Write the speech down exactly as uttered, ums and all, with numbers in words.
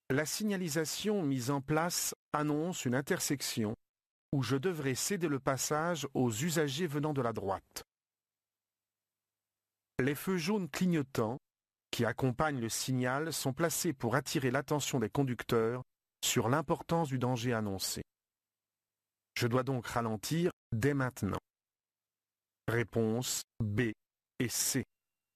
La signalisation mise en place annonce une intersection où je devrais céder le passage aux usagers venant de la droite. Les feux jaunes clignotants qui accompagnent le signal sont placés pour attirer l'attention des conducteurs sur l'importance du danger annoncé. Je dois donc ralentir dès maintenant. Réponse B et C.